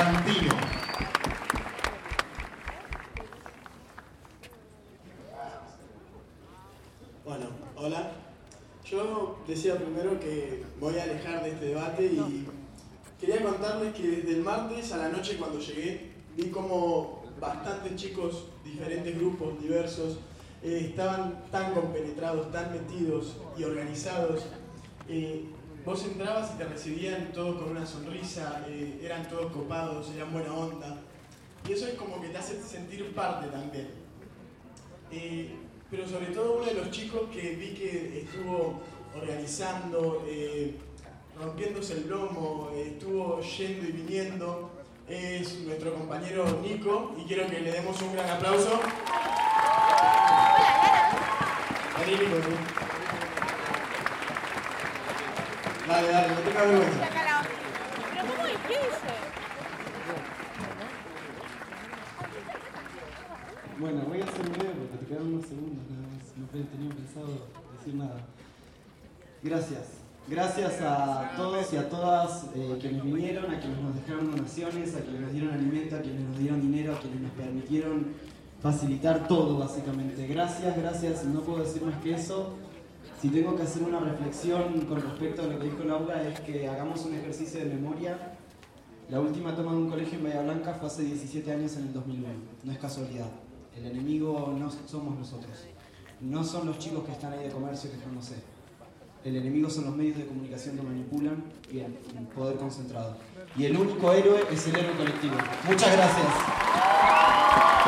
Santino. Bueno, hola. Yo decía primero que voy a alejar de este debate y quería contarles que desde el martes a la noche cuando llegué vi como bastantes chicos, diferentes grupos, diversos, estaban tan compenetrados, tan metidos y organizados. Vos entrabas y te recibían todos con una sonrisa, eran todos copados, eran buena onda. Y eso es como que te hace sentir parte también. Pero sobre todo uno de los chicos que vi que estuvo organizando, rompiéndose el lomo, estuvo yendo y viniendo, es nuestro compañero Nico, y quiero que le demos un gran aplauso. Vení, Nico, vení. Dale, dale, no tengas vergüenza. Pero ¿cómo es? ¿Qué dice? Bueno, voy a hacer breve porque te quedan unos segundos nada más. No tenía pensado decir nada. Gracias a todos y a todas quienes vinieron, a quienes nos dejaron donaciones, a quienes nos dieron alimento, a quienes nos dieron dinero, a quienes nos permitieron facilitar todo básicamente. Gracias, no puedo decir más que eso. Si tengo que hacer una reflexión con respecto a lo que dijo Laura es que hagamos un ejercicio de memoria. La última toma de un colegio en Bahía Blanca fue hace 17 años en el 2009, no es casualidad. El enemigo no somos nosotros, no son los chicos que están ahí de comercio quejándose. El enemigo son los medios de comunicación que manipulan y el poder concentrado. Y el único héroe es el héroe colectivo. Muchas gracias.